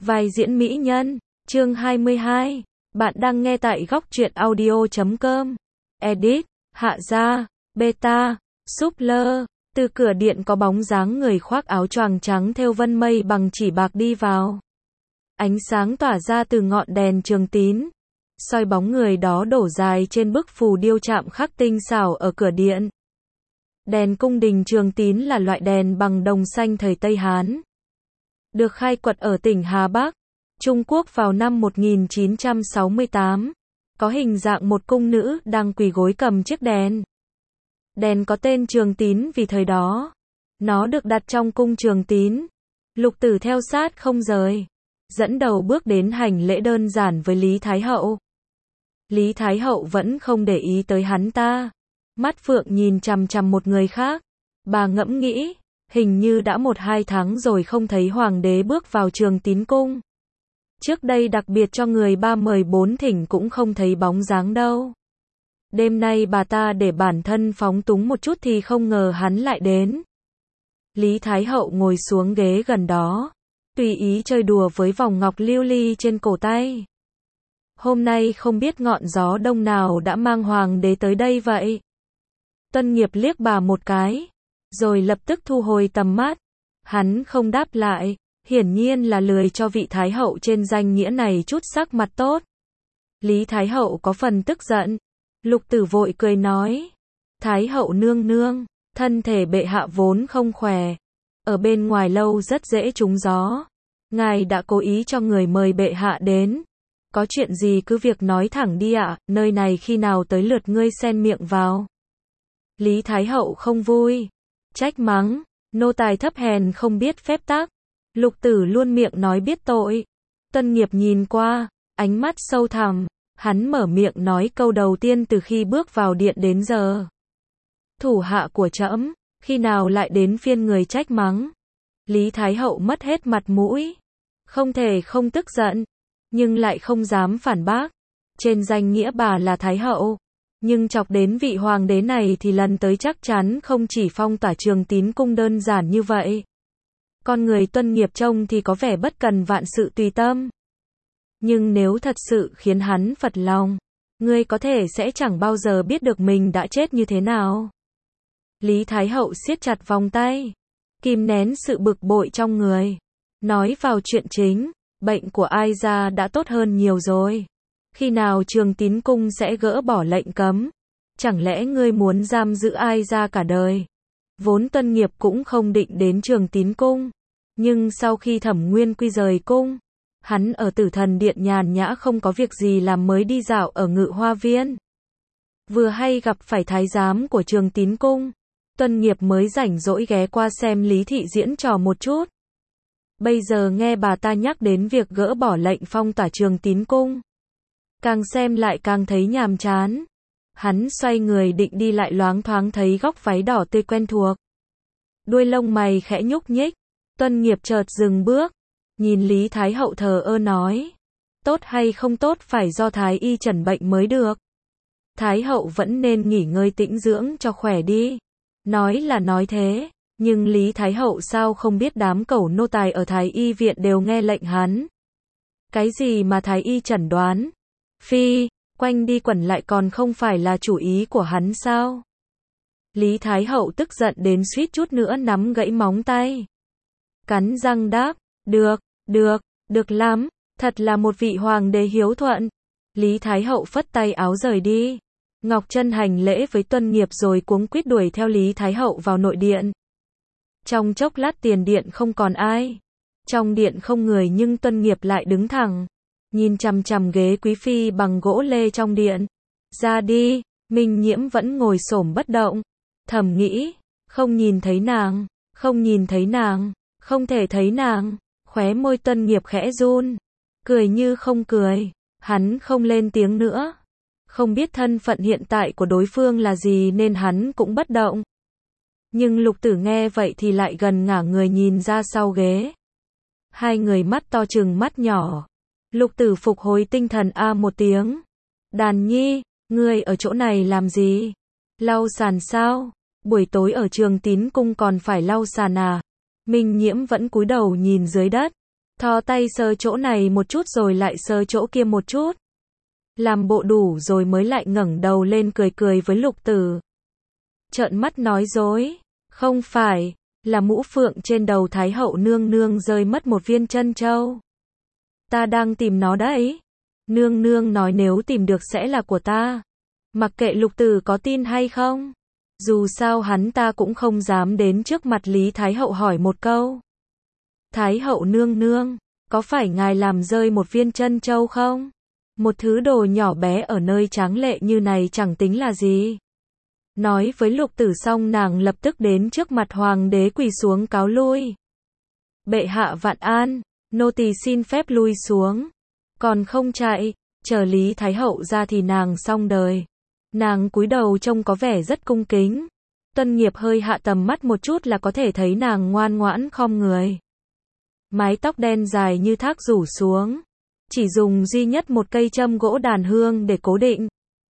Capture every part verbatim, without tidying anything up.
Vai diễn mỹ nhân, chương hai mươi hai. Bạn đang nghe tại góc truyện audio chấm com. Edit, Hạ Gia, Beta, Supler. Từ cửa điện có bóng dáng người khoác áo choàng trắng thêu vân mây bằng chỉ bạc đi vào. Ánh sáng tỏa ra từ ngọn đèn trường tín, soi bóng người đó đổ dài trên bức phù điêu chạm khắc tinh xảo ở cửa điện. Đèn cung đình trường tín là loại đèn bằng đồng xanh thời Tây Hán, được khai quật ở tỉnh Hà Bắc, Trung Quốc vào năm một nghìn chín trăm sáu mươi tám, có hình dạng một cung nữ đang quỳ gối cầm chiếc đèn. Đèn có tên Trường Tín vì thời đó, nó được đặt trong cung Trường Tín. Lục Tử theo sát không rời, dẫn đầu bước đến hành lễ đơn giản với Lý Thái Hậu. Lý Thái Hậu vẫn không để ý tới hắn ta, mắt phượng nhìn chằm chằm một người khác. Bà ngẫm nghĩ, hình như đã một hai tháng rồi không thấy hoàng đế bước vào Trường Tín cung. Trước đây đặc biệt cho người ba mời bốn thỉnh cũng không thấy bóng dáng đâu. Đêm nay bà ta để bản thân phóng túng một chút thì không ngờ hắn lại đến. Lý Thái Hậu ngồi xuống ghế gần đó, tùy ý chơi đùa với vòng ngọc lưu ly trên cổ tay. Hôm nay không biết ngọn gió đông nào đã mang hoàng đế tới đây vậy. Tuân Nghiệp liếc bà một cái, rồi lập tức thu hồi tầm mắt. Hắn không đáp lại, hiển nhiên là lười cho vị Thái Hậu trên danh nghĩa này chút sắc mặt tốt. Lý Thái Hậu có phần tức giận. Lục Tử vội cười nói, Thái Hậu nương nương, thân thể bệ hạ vốn không khỏe, ở bên ngoài lâu rất dễ trúng gió. Ngài đã cố ý cho người mời bệ hạ đến. Có chuyện gì cứ việc nói thẳng đi ạ, nơi này khi nào tới lượt ngươi xen miệng vào. Lý Thái Hậu không vui, trách mắng, nô tài thấp hèn không biết phép tắc. Lục Tử luôn miệng nói biết tội. Tuân Nghiệp nhìn qua, ánh mắt sâu thẳm, hắn mở miệng nói câu đầu tiên từ khi bước vào điện đến giờ. Thủ hạ của trẫm, khi nào lại đến phiên người trách mắng. Lý Thái Hậu mất hết mặt mũi, không thể không tức giận, nhưng lại không dám phản bác. Trên danh nghĩa bà là Thái Hậu, nhưng chọc đến vị hoàng đế này thì lần tới chắc chắn không chỉ phong tỏa Trường Tín cung đơn giản như vậy. Con người Tuân Nghiệp trông thì có vẻ bất cần vạn sự tùy tâm. Nhưng nếu thật sự khiến hắn phật lòng, ngươi có thể sẽ chẳng bao giờ biết được mình đã chết như thế nào. Lý Thái Hậu siết chặt vòng tay, kìm nén sự bực bội trong người, nói vào chuyện chính. Bệnh của Ai Gia đã tốt hơn nhiều rồi. Khi nào Trường Tín cung sẽ gỡ bỏ lệnh cấm? Chẳng lẽ ngươi muốn giam giữ Ai Gia cả đời? Vốn Tuân Nghiệp cũng không định đến Trường Tín cung, nhưng sau khi Thẩm Nguyên Quy rời cung, hắn ở Tử Thần Điện nhàn nhã không có việc gì làm mới đi dạo ở Ngự Hoa Viên. Vừa hay gặp phải thái giám của Trường Tín cung, Tuân Nghiệp mới rảnh rỗi ghé qua xem Lý thị diễn trò một chút. Bây giờ nghe bà ta nhắc đến việc gỡ bỏ lệnh phong tỏa Trường Tín cung, càng xem lại càng thấy nhàm chán. Hắn xoay người định đi lại loáng thoáng thấy góc váy đỏ tươi quen thuộc. Đuôi lông mày khẽ nhúc nhích, Tuân Nghiệp chợt dừng bước, nhìn Lý Thái Hậu thờ ơ nói, tốt hay không tốt phải do Thái y chẩn bệnh mới được. Thái Hậu vẫn nên nghỉ ngơi tĩnh dưỡng cho khỏe đi. Nói là nói thế, nhưng Lý Thái Hậu sao không biết đám cẩu nô tài ở Thái y viện đều nghe lệnh hắn. Cái gì mà Thái y chẩn đoán? Phi, quanh đi quẩn lại còn không phải là chủ ý của hắn sao? Lý Thái Hậu tức giận đến suýt chút nữa nắm gãy móng tay. Cắn răng đáp, được, được, được lắm, thật là một vị hoàng đế hiếu thuận. Lý Thái Hậu phất tay áo rời đi. Ngọc Trân hành lễ với Tuân Nghiệp rồi cuống quýt đuổi theo Lý Thái Hậu vào nội điện. Trong chốc lát tiền điện không còn ai. Trong điện không người nhưng Tuân Nghiệp lại đứng thẳng, nhìn chằm chằm ghế quý phi bằng gỗ lê trong điện. Ra đi, Minh Nhiễm vẫn ngồi xổm bất động. Thầm nghĩ, không nhìn thấy nàng, không nhìn thấy nàng, không thể thấy nàng. Khóe môi Tuân Nghiệp khẽ run, cười như không cười. Hắn không lên tiếng nữa. Không biết thân phận hiện tại của đối phương là gì nên hắn cũng bất động. Nhưng Lục Tử nghe vậy thì lại gần ngả người nhìn ra sau ghế. Hai người mắt to chừng mắt nhỏ. Lục Tử phục hồi tinh thần a một tiếng. Đàn Nhi, ngươi ở chỗ này làm gì? Lau sàn sao? Buổi tối ở Trường Tín cung còn phải lau sàn à? Minh Nhiễm vẫn cúi đầu nhìn dưới đất. Thò tay sờ chỗ này một chút rồi lại sờ chỗ kia một chút. Làm bộ đủ rồi mới lại ngẩng đầu lên cười cười với Lục Tử. Trợn mắt nói dối. Không phải, là mũ phượng trên đầu Thái hậu nương nương rơi mất một viên chân châu. Ta đang tìm nó đấy. Nương nương nói nếu tìm được sẽ là của ta. Mặc kệ Lục Tử có tin hay không. Dù sao hắn ta cũng không dám đến trước mặt Lý Thái hậu hỏi một câu. Thái hậu nương nương, có phải ngài làm rơi một viên chân châu không? Một thứ đồ nhỏ bé ở nơi tráng lệ như này chẳng tính là gì. Nói với Lục Tử xong nàng lập tức đến trước mặt hoàng đế quỳ xuống cáo lui. Bệ hạ vạn an, nô tỳ xin phép lui xuống. Còn không chạy, chờ Lý Thái hậu ra thì nàng xong đời. Nàng cúi đầu trông có vẻ rất cung kính. Tuân Nghiệp hơi hạ tầm mắt một chút là có thể thấy nàng ngoan ngoãn khom người. Mái tóc đen dài như thác rủ xuống. Chỉ dùng duy nhất một cây châm gỗ đàn hương để cố định.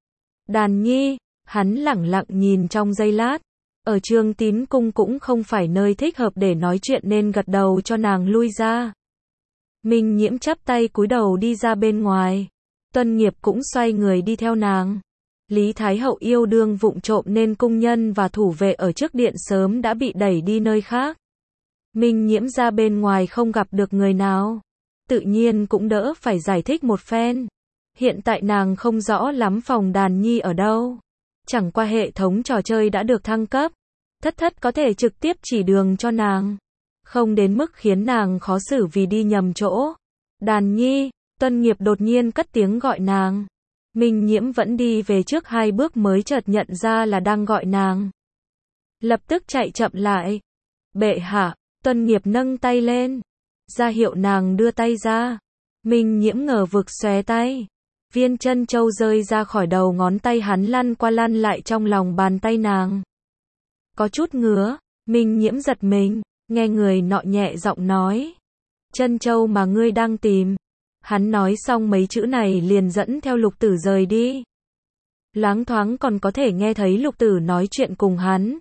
Đàn Nhi, hắn lẳng lặng nhìn trong giây lát. Ở Trường Tín cung cũng không phải nơi thích hợp để nói chuyện nên gật đầu cho nàng lui ra. Minh Nhiễm chắp tay cúi đầu đi ra bên ngoài. Tuân Nghiệp cũng xoay người đi theo nàng. Lý Thái hậu yêu đương vụng trộm nên cung nhân và thủ vệ ở trước điện sớm đã bị đẩy đi nơi khác. Minh Nhiễm ra bên ngoài không gặp được người nào. Tự nhiên cũng đỡ phải giải thích một phen. Hiện tại nàng không rõ lắm phòng Đàn Nhi ở đâu. Chẳng qua hệ thống trò chơi đã được thăng cấp. Thất thất có thể trực tiếp chỉ đường cho nàng. Không đến mức khiến nàng khó xử vì đi nhầm chỗ. Đàn Nhi, Tuân Nghiệp đột nhiên cất tiếng gọi nàng. Minh Nhiễm vẫn đi về trước hai bước mới chợt nhận ra là đang gọi nàng. Lập tức chạy chậm lại. Bệ hạ, Tuân Nghiệp nâng tay lên. Ra hiệu nàng đưa tay ra. Minh Nhiễm ngờ vực xòe tay. Viên chân châu rơi ra khỏi đầu ngón tay hắn lăn qua lăn lại trong lòng bàn tay nàng. Có chút ngứa, Minh Nhiễm giật mình, nghe người nọ nhẹ giọng nói. Chân châu mà ngươi đang tìm. Hắn nói xong mấy chữ này liền dẫn theo Lục Tử rời đi. Loáng thoáng còn có thể nghe thấy Lục Tử nói chuyện cùng hắn.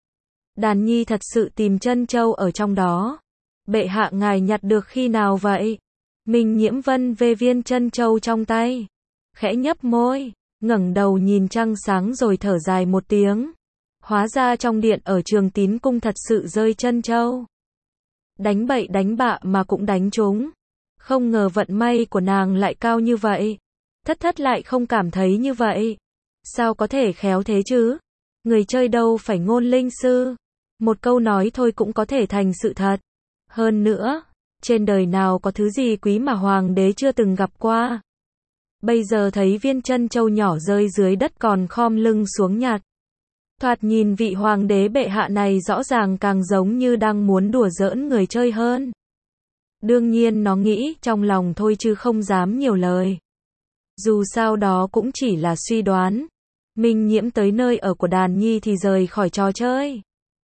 Đàn Nhi thật sự tìm chân châu ở trong đó. Bệ hạ ngài nhặt được khi nào vậy? Minh Nhiễm vân về viên chân châu trong tay. Khẽ nhấp môi, ngẩng đầu nhìn trăng sáng rồi thở dài một tiếng. Hóa ra trong điện ở Trường Tín cung thật sự rơi chân châu. Đánh bậy đánh bạ mà cũng đánh trúng. Không ngờ vận may của nàng lại cao như vậy. Thất thất lại không cảm thấy như vậy. Sao có thể khéo thế chứ? Người chơi đâu phải ngôn linh sư. Một câu nói thôi cũng có thể thành sự thật. Hơn nữa, trên đời nào có thứ gì quý mà hoàng đế chưa từng gặp qua. Bây giờ thấy viên chân châu nhỏ rơi dưới đất còn khom lưng xuống nhặt. Thoạt nhìn vị hoàng đế bệ hạ này rõ ràng càng giống như đang muốn đùa giỡn người chơi hơn. Đương nhiên nó nghĩ trong lòng thôi chứ không dám nhiều lời. Dù sao đó cũng chỉ là suy đoán. Minh Nhiễm tới nơi ở của Đàn Nhi thì rời khỏi trò chơi.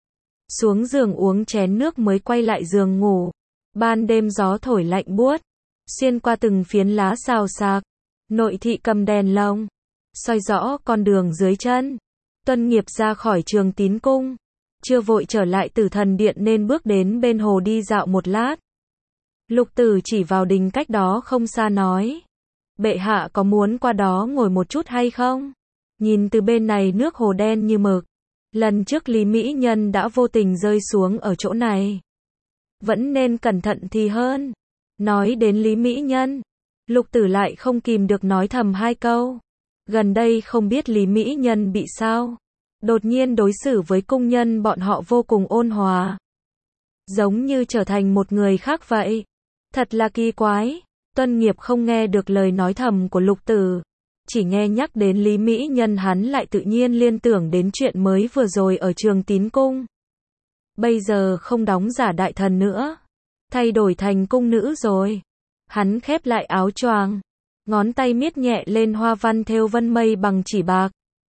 Xuống giường uống chén nước mới quay lại giường ngủ. Ban đêm gió thổi lạnh buốt. Xuyên qua từng phiến lá xào xạc. Nội thị cầm đèn lồng. Soi rõ con đường dưới chân. Tuân Nghiệp ra khỏi Trường Tín cung. Chưa vội trở lại Tử Thần Điện nên bước đến bên hồ đi dạo một lát. Lục Tử chỉ vào đình cách đó không xa nói. Bệ hạ có muốn qua đó ngồi một chút hay không? Nhìn từ bên này nước hồ đen như mực. Lần trước Lý Mỹ Nhân đã vô tình rơi xuống ở chỗ này. Vẫn nên cẩn thận thì hơn. Nói đến Lý Mỹ Nhân, Lục Tử lại không kìm được nói thầm hai câu. Gần đây không biết Lý Mỹ Nhân bị sao. Đột nhiên đối xử với cung nhân bọn họ vô cùng ôn hòa. Giống như trở thành một người khác vậy. Thật là kỳ quái. Tuân Nghiệp không nghe được lời nói thầm của Lục Tử. Chỉ nghe nhắc đến Lý Mỹ Nhân hắn lại tự nhiên liên tưởng đến chuyện mới vừa rồi ở Trường Tín cung. Bây giờ không đóng giả đại thần nữa. Thay đổi thành cung nữ rồi. Hắn khép lại áo choàng. Ngón tay miết nhẹ lên hoa văn thêu vân mây bằng chỉ bạc.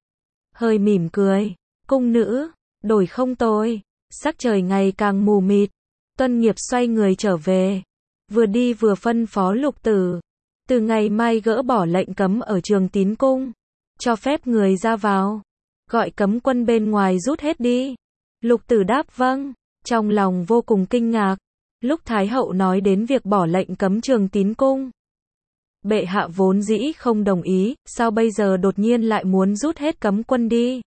Hơi mỉm cười. Cung nữ, đổi không tồi. Sắc trời ngày càng mù mịt. Tuân Nghiệp xoay người trở về. Vừa đi vừa phân phó Lục Tử. Từ ngày mai gỡ bỏ lệnh cấm ở Trường Tín cung. Cho phép người ra vào. Gọi cấm quân bên ngoài rút hết đi. Lục Tử đáp vâng. Trong lòng vô cùng kinh ngạc. Lúc Thái hậu nói đến việc bỏ lệnh cấm Trường Tín cung, bệ hạ vốn dĩ không đồng ý, sao bây giờ đột nhiên lại muốn rút hết cấm quân đi?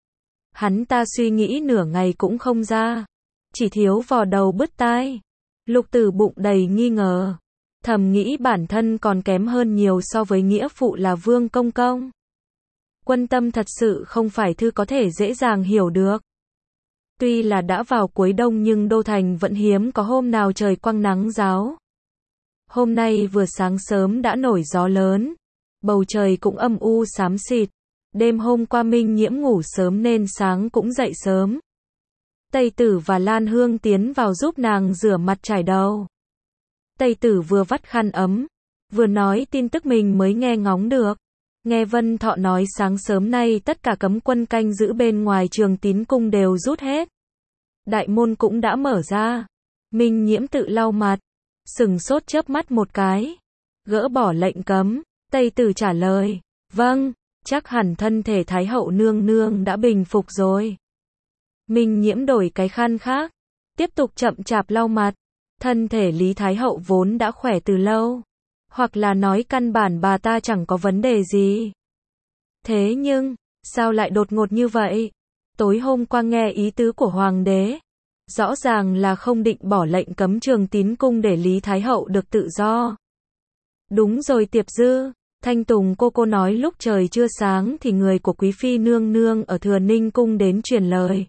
Hắn ta suy nghĩ nửa ngày cũng không ra, chỉ thiếu vò đầu bứt tai. Lục Tử bụng đầy nghi ngờ, thầm nghĩ bản thân còn kém hơn nhiều so với nghĩa phụ là Vương Công Công. Quân tâm thật sự không phải thứ có thể dễ dàng hiểu được. Tuy là đã vào cuối đông nhưng đô thành vẫn hiếm có hôm nào trời quang nắng ráo. Hôm nay vừa sáng sớm đã nổi gió lớn, bầu trời cũng âm u xám xịt. Đêm hôm qua Minh Nhiễm ngủ sớm nên sáng cũng dậy sớm. Tây Tử và Lan Hương tiến vào giúp nàng rửa mặt trải đầu. Tây Tử vừa vắt khăn ấm, vừa nói tin tức mình mới nghe ngóng được. Nghe Vân Thọ nói sáng sớm nay tất cả cấm quân canh giữ bên ngoài Trường Tín cung đều rút hết. Đại môn cũng đã mở ra. Minh Nhiễm tự lau mặt, sừng sốt chớp mắt một cái. Gỡ bỏ lệnh cấm, Tây Tử trả lời, vâng, chắc hẳn thân thể Thái hậu nương nương đã bình phục rồi. Minh Nhiễm đổi cái khăn khác, tiếp tục chậm chạp lau mặt. Thân thể Lý Thái hậu vốn đã khỏe từ lâu, hoặc là nói căn bản bà ta chẳng có vấn đề gì. Thế nhưng, sao lại đột ngột như vậy? Tối hôm qua nghe ý tứ của hoàng đế, rõ ràng là không định bỏ lệnh cấm Trường Tín cung để Lý Thái hậu được tự do. Đúng rồi Tiệp Dư, Thanh Tùng cô cô nói lúc trời chưa sáng thì người của quý phi nương nương ở Thừa Ninh cung đến truyền lời.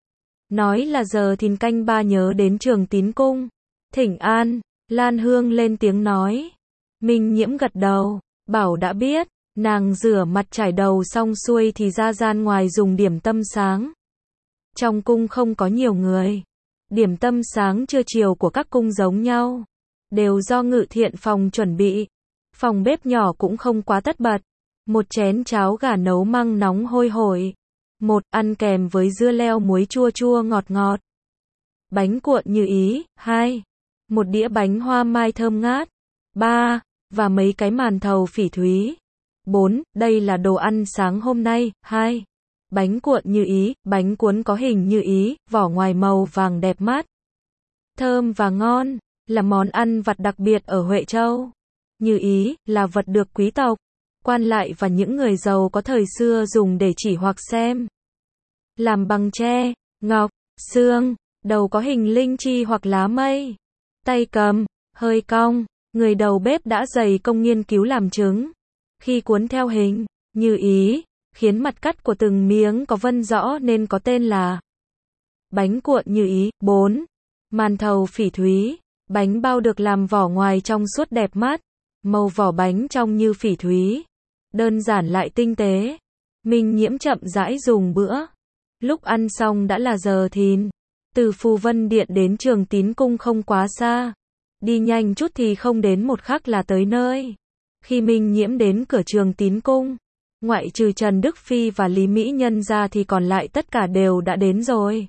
Nói là giờ thìn canh ba nhớ đến Trường Tín cung. Thỉnh an, Lan Hương lên tiếng nói. Minh Nhiễm gật đầu, bảo đã biết. Nàng rửa mặt trải đầu xong xuôi thì ra gian ngoài dùng điểm tâm sáng. Trong cung không có nhiều người. Điểm tâm sáng trưa chiều của các cung giống nhau, đều do Ngự Thiện phòng chuẩn bị. Phòng bếp nhỏ cũng không quá tất bật. Một chén cháo gà nấu măng nóng hôi hổi. Một, ăn kèm với dưa leo muối chua chua ngọt ngọt. Bánh cuộn như ý. Hai, một đĩa bánh hoa mai thơm ngát. Ba, và mấy cái màn thầu phỉ thúy. Bốn, đây là đồ ăn sáng hôm nay. Hai, bánh cuộn như ý, bánh cuốn có hình như ý, vỏ ngoài màu vàng đẹp mắt, thơm và ngon, là món ăn vặt đặc biệt ở Huệ Châu. Như ý, là vật được quý tộc, quan lại và những người giàu có thời xưa dùng để chỉ hoặc xem. Làm bằng tre, ngọc, xương, đầu có hình linh chi hoặc lá mây. Tay cầm, hơi cong, người đầu bếp đã dày công nghiên cứu làm chứng. Khi cuốn theo hình, như ý, khiến mặt cắt của từng miếng có vân rõ nên có tên là bánh cuộn như ý. Bốn. Màn thầu phỉ thúy, bánh bao được làm vỏ ngoài trong suốt đẹp mắt, màu vỏ bánh trong như phỉ thúy, đơn giản lại tinh tế. Minh Nhiễm chậm rãi dùng bữa. Lúc ăn xong đã là giờ thìn. Từ Phù Vân Điện đến Trường Tín cung không quá xa, đi nhanh chút thì không đến một khắc là tới nơi. Khi Minh Nhiễm đến cửa Trường Tín cung, ngoại trừ Trần Đức Phi và Lý Mỹ Nhân ra thì còn lại tất cả đều đã đến rồi.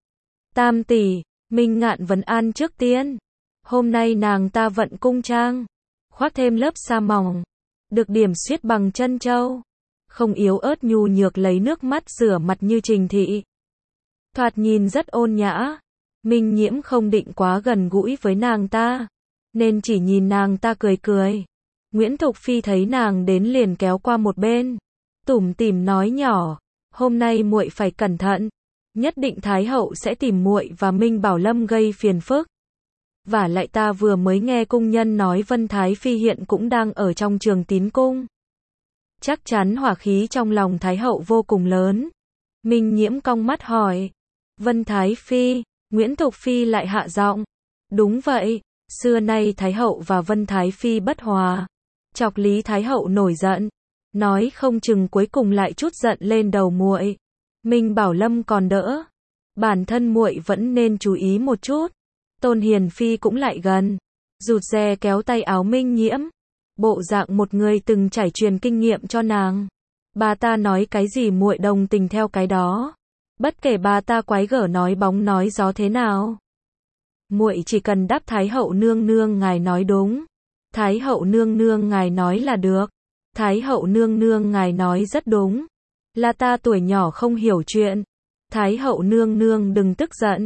Tam tỷ, Minh Ngạn vấn an trước tiên. Hôm nay nàng ta vận cung trang, khoác thêm lớp sa mỏng, được điểm xuyết bằng chân châu, không yếu ớt nhu nhược lấy nước mắt rửa mặt như Trình thị. Thoạt nhìn rất ôn nhã. Minh Nhiễm không định quá gần gũi với nàng ta, nên chỉ nhìn nàng ta cười cười. Nguyễn Thục Phi thấy nàng đến liền kéo qua một bên, tủm tỉm nói nhỏ, hôm nay muội phải cẩn thận, nhất định Thái hậu sẽ tìm muội và Minh Bảo Lâm gây phiền phức. Vả lại ta vừa mới nghe cung nhân nói Vân Thái Phi hiện cũng đang ở trong Trường Tín cung. Chắc chắn hỏa khí trong lòng Thái hậu vô cùng lớn. Minh Nhiễm cong mắt hỏi, Vân Thái Phi? Nguyễn Thục Phi lại hạ giọng, đúng vậy, xưa nay Thái hậu và Vân Thái Phi bất hòa, chọc Lý Thái hậu nổi giận, nói không chừng cuối cùng lại chút giận lên đầu muội. Minh Bảo Lâm còn đỡ, bản thân muội vẫn nên chú ý một chút. Tôn Hiền Phi cũng lại gần, rụt rè kéo tay áo Minh Nhiễm, bộ dạng một người từng trải truyền kinh nghiệm cho nàng. Bà ta nói cái gì muội đồng tình theo cái đó, bất kể bà ta quái gở nói bóng nói gió thế nào. Muội chỉ cần đáp Thái hậu nương nương ngài nói đúng, Thái hậu nương nương ngài nói là được, Thái hậu nương nương ngài nói rất đúng, là ta tuổi nhỏ không hiểu chuyện, Thái hậu nương nương đừng tức giận.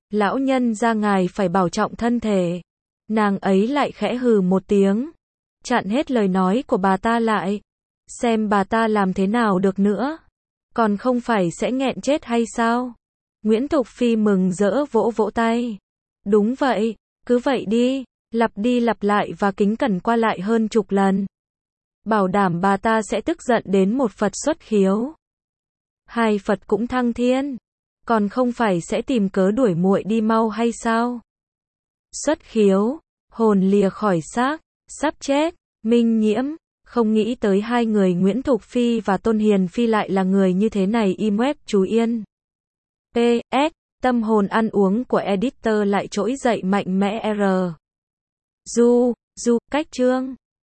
Lão nhân gia ngài phải bảo trọng thân thể. Nàng ấy lại khẽ hừ một tiếng, chặn hết lời nói của bà ta lại. Xem bà ta làm thế nào được nữa. Còn không phải sẽ nghẹn chết hay sao? Nguyễn Thục Phi mừng rỡ vỗ vỗ tay. Đúng vậy, cứ vậy đi, lặp đi lặp lại và kính cẩn qua lại hơn chục lần. Bảo đảm bà ta sẽ tức giận đến một Phật xuất khiếu. Hai Phật cũng thăng thiên. Còn không phải sẽ tìm cớ đuổi muội đi mau hay sao? Xuất khiếu, hồn lìa khỏi xác, sắp chết, Minh Nhiễm, không nghĩ tới hai người Nguyễn Thục Phi và Tôn Hiền Phi lại là người như thế này. Im web chú Yên. pê ét, tâm hồn ăn uống của editor lại trỗi dậy mạnh mẽ. R. Du, du, cách chương.